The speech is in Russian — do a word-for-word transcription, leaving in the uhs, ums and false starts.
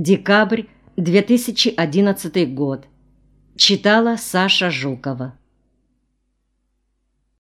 Декабрь две тысячи одиннадцатый год. Читала Саша Жукова.